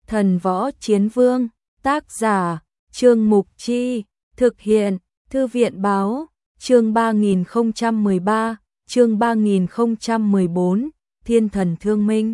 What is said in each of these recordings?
Thần võ chiến vương, tác giả, Trương Mục Chi, thực hiện, Thư viện báo, chương 3013, chương 3014, Thiên thần thương minh.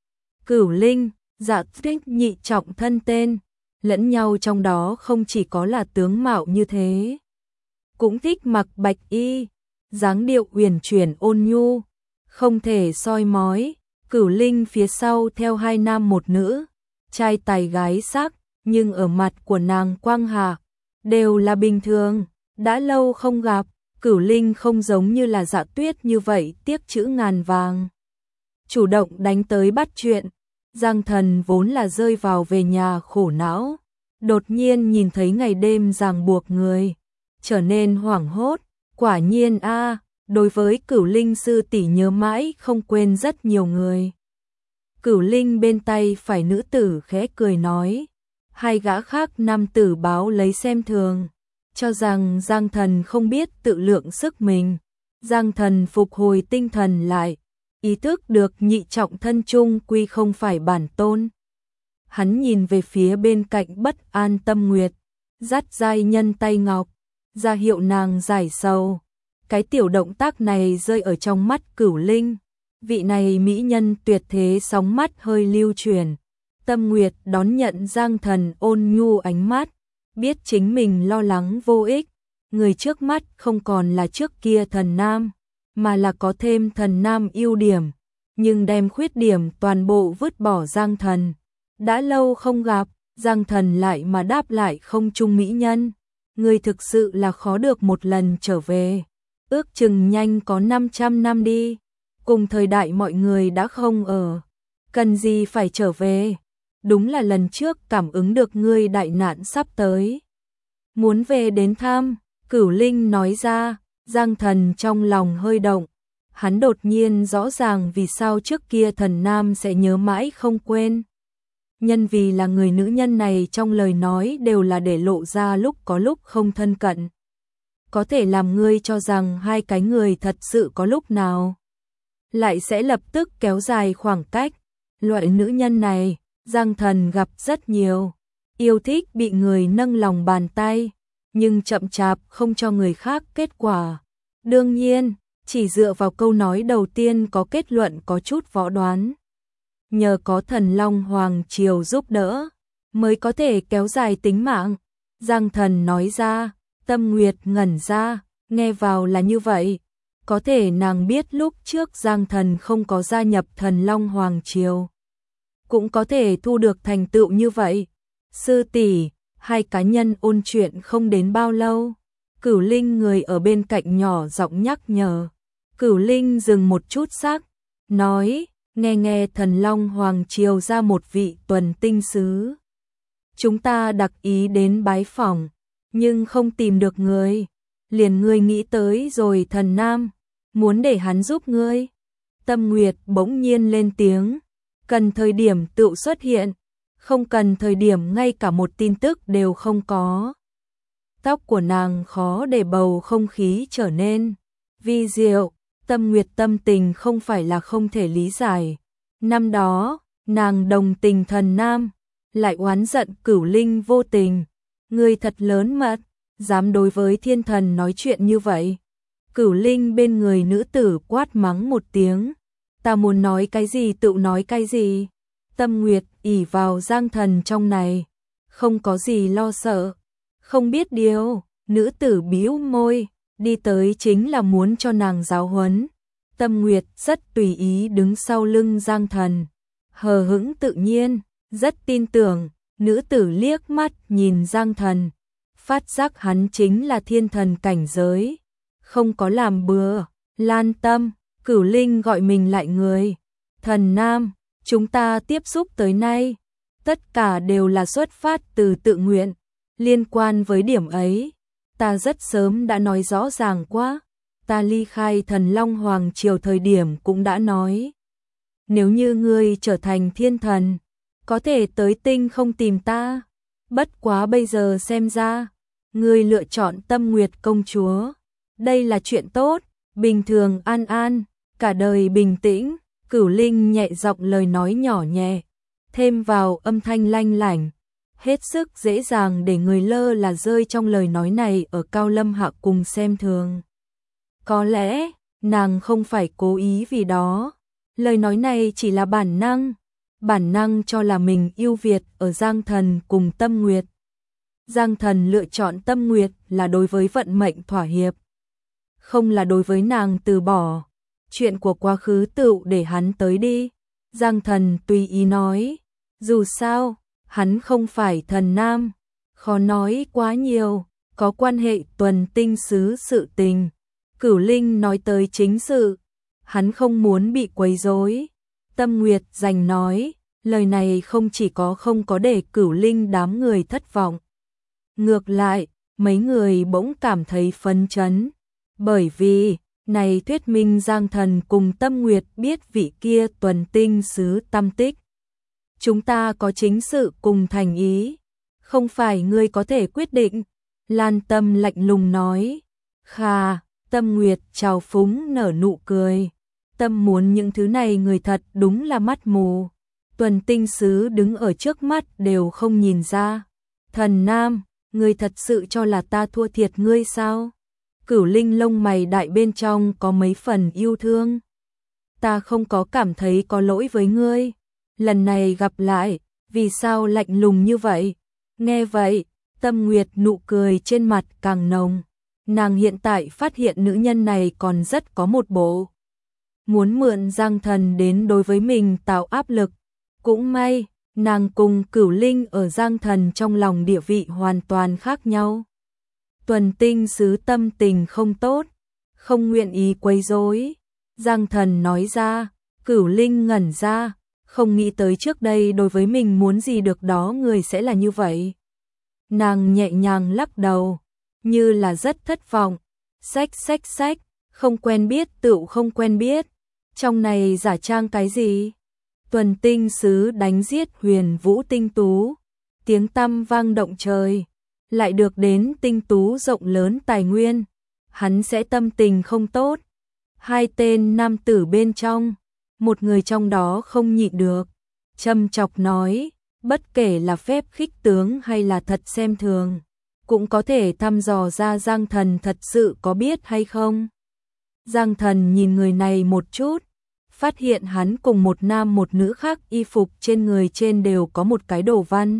Cửu Linh, Dạ Tích nhị trọng thân tên, lẫn nhau trong đó không chỉ có là tướng mạo như thế. Cũng thích mặc bạch y, dáng điệu uyển chuyển ôn nhu, không thể soi mói. Cửu Linh phía sau theo hai nam một nữ, trai tài gái sắc, nhưng ở mặt của nàng Quang Hà đều là bình thường, đã lâu không gặp. Cửu Linh không giống như là Dạ Tuyết như vậy tiếc chữ ngàn vàng, chủ động đánh tới bắt chuyện. Giang Thần vốn là rơi vào về nhà khổ não, đột nhiên nhìn thấy ngày đêm ràng buộc người, trở nên hoảng hốt. Quả nhiên đối với Cửu Linh sư tỷ nhớ mãi không quên rất nhiều người. Cửu Linh bên tay phải nữ tử khẽ cười nói, hai gã khác nam tử báo lấy xem thường, cho rằng Giang Thần không biết tự lượng sức mình. Giang Thần phục hồi tinh thần lại, ý thức được nhị trọng thân chung quy không phải bản tôn. Hắn nhìn về phía bên cạnh bất an Tâm Nguyệt, dắt giai nhân tay ngọc, ra hiệu nàng giải sầu. Cái tiểu động tác này rơi ở trong mắt Cửu Linh, vị này mỹ nhân tuyệt thế sóng mắt hơi lưu chuyển. Tâm Nguyệt đón nhận Giang Thần ôn nhu ánh mắt, biết chính mình lo lắng vô ích, người trước mắt không còn là trước kia thần nam, mà là có thêm thần nam ưu điểm, nhưng đem khuyết điểm toàn bộ vứt bỏ. Giang Thần, đã lâu không gặp, Giang Thần lại mà đáp lại không chung mỹ nhân, người thực sự là khó được một lần trở về, ước chừng nhanh có 500 năm đi, cùng thời đại mọi người đã không ở, cần gì phải trở về, đúng là lần trước cảm ứng được ngươi đại nạn sắp tới, muốn về đến thăm. Cửu Linh nói ra. Giang Thần trong lòng hơi động, hắn đột nhiên rõ ràng vì sao trước kia thần nam sẽ nhớ mãi không quên. Nhân vì là người nữ nhân này trong lời nói đều là để lộ ra lúc có lúc không thân cận, có thể làm ngươi cho rằng hai cái người thật sự có lúc nào lại sẽ lập tức kéo dài khoảng cách. Loại nữ nhân này, Giang Thần gặp rất nhiều, yêu thích bị người nâng lòng bàn tay, nhưng chậm chạp không cho người khác kết quả. Đương nhiên, chỉ dựa vào câu nói đầu tiên có kết luận có chút võ đoán. Nhờ có Thần Long Hoàng Triều giúp đỡ, mới có thể kéo dài tính mạng. Giang Thần nói ra. Tâm Nguyệt ngẩn ra, nghe vào là như vậy. Có thể nàng biết lúc trước Giang Thần không có gia nhập Thần Long Hoàng Triều, cũng có thể thu được thành tựu như vậy. Sư tỷ, hai cá nhân ôn chuyện không đến bao lâu, Cửu Linh người ở bên cạnh nhỏ giọng nhắc nhở. Cửu Linh dừng một chút sắc, nói, nghe Thần Long Hoàng Triều ra một vị tuần tinh sứ. Chúng ta đặc ý đến bái phỏng, nhưng không tìm được người, liền ngươi nghĩ tới rồi thần nam, muốn để hắn giúp ngươi. Tâm Nguyệt bỗng nhiên lên tiếng, cần thời điểm tự xuất hiện, không cần thời điểm ngay cả một tin tức đều không có. Tóc của nàng khó để bầu không khí trở nên vi diệu. Tâm Nguyệt tâm tình không phải là không thể lý giải. Năm đó, nàng đồng tình thần nam, lại oán giận Cửu Linh vô tình. Người thật lớn mật, dám đối với thiên thần nói chuyện như vậy. Cửu Linh bên người nữ tử quát mắng một tiếng. Ta muốn nói cái gì tự nói cái gì. Tâm Nguyệt ỷ vào Giang Thần trong này, không có gì lo sợ. Không biết điều, nữ tử bĩu môi, đi tới chính là muốn cho nàng giáo huấn. Tâm Nguyệt rất tùy ý đứng sau lưng Giang Thần, hờ hững tự nhiên, rất tin tưởng. Nữ tử liếc mắt nhìn Giang Thần, phát giác hắn chính là thiên thần cảnh giới, không có làm bừa. Lan Tâm, Cửu Linh gọi mình lại người. Thần nam, chúng ta tiếp xúc tới nay, tất cả đều là xuất phát từ tự nguyện. Liên quan với điểm ấy, ta rất sớm đã nói rõ ràng quá. Ta ly khai Thần Long Hoàng Triều thời điểm cũng đã nói, nếu như ngươi trở thành thiên thần, có thể tới tinh không tìm ta. Bất quá bây giờ xem ra, ngươi lựa chọn Tâm Nguyệt công chúa. Đây là chuyện tốt, bình thường an an, cả đời bình tĩnh. Cửu Linh nhẹ giọng lời nói nhỏ nhẹ. thêm vào âm thanh lanh lảnh, hết sức dễ dàng để người lơ là rơi trong lời nói này ở Cao Lâm Hạ cùng xem thường. Có lẽ, nàng không phải cố ý vì đó. Lời nói này chỉ là bản năng cho là mình ưu việt ở Giang Thần cùng Tâm Nguyệt. Giang Thần lựa chọn Tâm Nguyệt là đối với vận mệnh thỏa hiệp, không là đối với nàng từ bỏ. Chuyện của quá khứ tựu để hắn tới đi. Giang Thần tùy ý nói, dù sao, hắn không phải thần nam, khó nói quá nhiều, có quan hệ Tuần Tinh Sứ sự tình. Cửu Linh nói tới chính sự, hắn không muốn bị quấy rối. Tâm Nguyệt giành nói, lời này không chỉ không có để Cửu Linh đám người thất vọng. Ngược lại, mấy người bỗng cảm thấy phấn chấn, bởi vì này thuyết minh Giang Thần cùng Tâm Nguyệt biết vị kia Tuần Tinh Sứ tâm tích. Chúng ta có chính sự cùng thành ý, không phải ngươi có thể quyết định. Lan Tâm lạnh lùng nói. Khà, Tâm Nguyệt trào phúng nở nụ cười. Tâm muốn những thứ này người thật đúng là mắt mù. Tuần Tinh Sứ đứng ở trước mắt đều không nhìn ra. Thần Nam, ngươi thật sự cho là ta thua thiệt ngươi sao? Cửu Linh lông mày đại bên trong có mấy phần yêu thương. Ta không có cảm thấy có lỗi với ngươi. Lần này gặp lại, vì sao lạnh lùng như vậy? Nghe vậy, Tâm Nguyệt nụ cười trên mặt càng nồng. Nàng hiện tại phát hiện nữ nhân này còn rất có một bộ. Muốn mượn Giang Thần đến đối với mình tạo áp lực. Cũng may, nàng cùng Cửu Linh ở Giang Thần trong lòng địa vị hoàn toàn khác nhau. Tuần Tinh Sứ tâm tình không tốt, không nguyện ý quấy rối. Giang Thần nói ra, Cửu Linh ngẩn ra, không nghĩ tới trước đây đối với mình muốn gì được đó người sẽ là như vậy. Nàng nhẹ nhàng lắc đầu, như là rất thất vọng. Xách, không quen biết tựu không quen biết. Trong này giả trang cái gì? Tuần Tinh Sứ đánh giết Huyền Vũ Tinh Tú, tiếng tăm vang động trời, lại được đến Tinh Tú rộng lớn tài nguyên, hắn sẽ tâm tình không tốt. Hai tên nam tử bên trong, một người trong đó không nhịn được, châm chọc nói, bất kể là phép khích tướng hay là thật xem thường, cũng có thể thăm dò ra Giang Thần thật sự có biết hay không. Giang Thần nhìn người này một chút, phát hiện hắn cùng một nam một nữ khác y phục trên người trên đều có một cái đồ văn.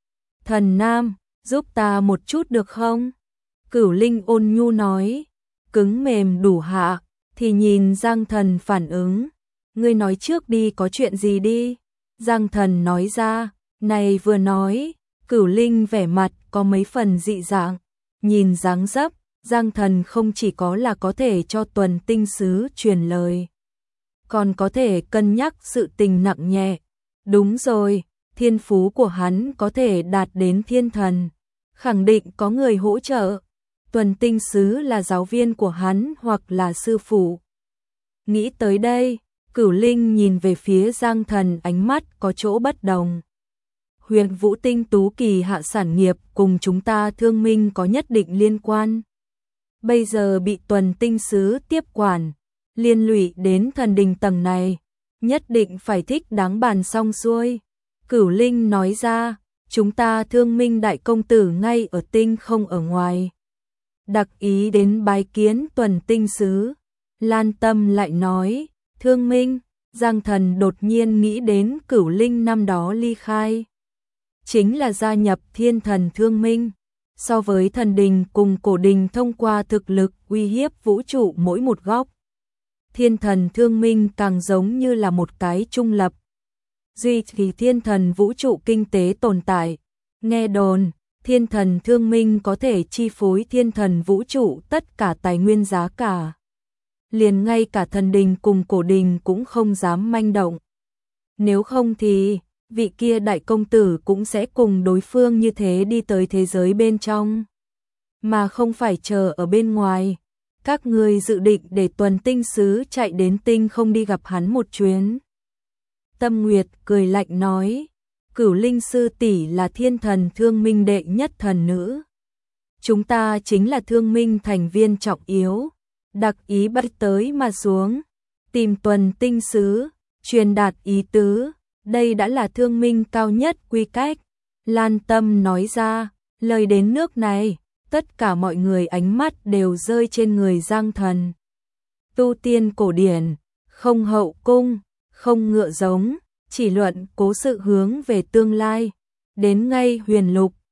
Thần Nam, giúp ta một chút được không? Cửu Linh ôn nhu nói, cứng mềm đủ hạ, thì nhìn Giang Thần phản ứng. Ngươi nói trước đi, có chuyện gì đi? Giang Thần nói ra, này vừa nói, Cửu Linh vẻ mặt có mấy phần dị dạng, nhìn dáng dấp, Giang Thần không chỉ có là có thể cho Tuần Tinh Sứ truyền lời, còn có thể cân nhắc sự tình nặng nhẹ. Đúng rồi, thiên phú của hắn có thể đạt đến thiên thần, khẳng định có người hỗ trợ. Tuần Tinh Sứ là giáo viên của hắn hoặc là sư phụ. Nghĩ tới đây, Cửu Linh nhìn về phía Giang Thần, ánh mắt có chỗ bất đồng. Huyền Vũ Tinh Tú kỳ hạ sản nghiệp cùng chúng ta Thương Minh có nhất định liên quan. Bây giờ bị Tuần Tinh Sứ tiếp quản, liên lụy đến thần đình tầng này, nhất định phải thích đáng bàn xong xuôi. Cửu Linh nói ra, chúng ta Thương Minh đại công tử ngay ở tinh không ở ngoài, đặc ý đến bái kiến Tuần Tinh Sứ. Lan Tâm lại nói, Thương Minh. Giang Thần đột nhiên nghĩ đến Cửu Linh năm đó ly khai, chính là gia nhập Thiên Thần Thương Minh. So với thần đình cùng cổ đình thông qua thực lực uy hiếp vũ trụ mỗi một góc, Thiên Thần Thương Minh càng giống như là một cái trung lập, duy trì thiên thần vũ trụ kinh tế tồn tại. Nghe đồn, Thiên Thần Thương Minh có thể chi phối thiên thần vũ trụ tất cả tài nguyên giá cả. Liền ngay cả thần đình cùng cổ đình cũng không dám manh động. Nếu không thì, vị kia đại công tử cũng sẽ cùng đối phương như thế đi tới thế giới bên trong, mà không phải chờ ở bên ngoài. Các ngươi dự định để Tuần Tinh Sứ chạy đến tinh không đi gặp hắn một chuyến. Tâm Nguyệt cười lạnh nói, Cửu Linh sư tỷ là Thiên Thần Thương Minh đệ nhất thần nữ. Chúng ta chính là Thương Minh thành viên trọng yếu, đặc ý bay tới mà xuống, tìm Tuần Tinh Sứ, truyền đạt ý tứ, đây đã là thương minh cao nhất quy cách. Lan Tâm nói ra, lời đến nước này, tất cả mọi người ánh mắt đều rơi trên người Giang Thần. Tu tiên cổ điển, không hậu cung, không ngựa giống, chỉ luận cố sự hướng về tương lai. Đến ngay Huyền Lục,